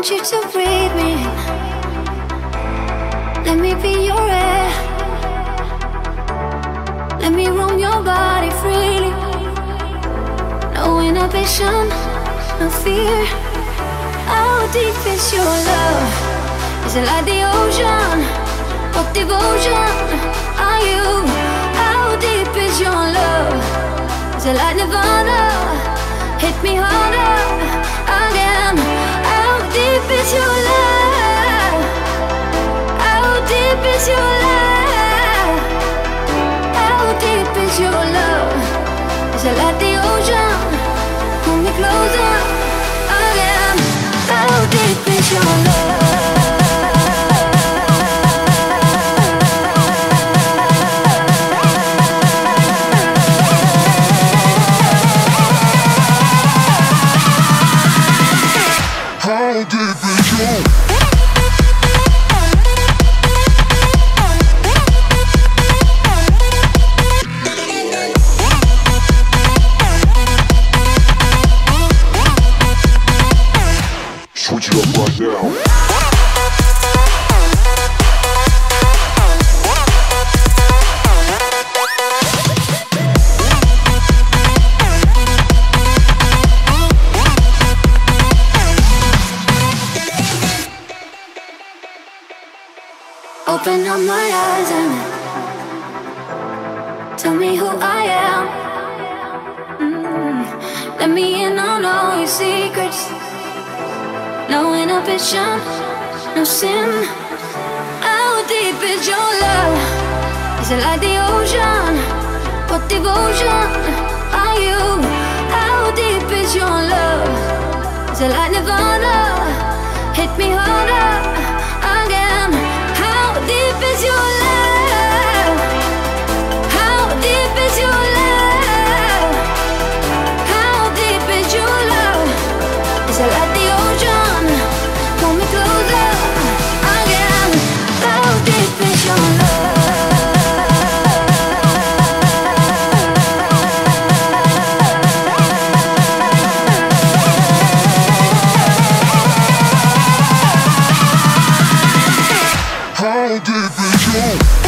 want you to breathe me in. Let me be your air. Let me roam your body freely. No inhibition, no fear. How deep is your love? Is it like the ocean? What devotion are you? How deep is your love? Is it like Nirvana? Hit me harder again. How deep is your love? How deep is your love? How deep is your love? Is it like the ocean? Pull me closer again. How deep is your love? Switch it up right now. Open up my eyes and tell me who I am. Let me in on all your secrets. No inhibition, no sin. How deep is your love? Is it like the ocean? What devotion are you? How deep is your love? Is it like Nirvana? Hit me harder again. How deep is your love? How deep is your love? How deep is your love? Is it like the ocean? Pull me closer again. How deep is your love? How deep is your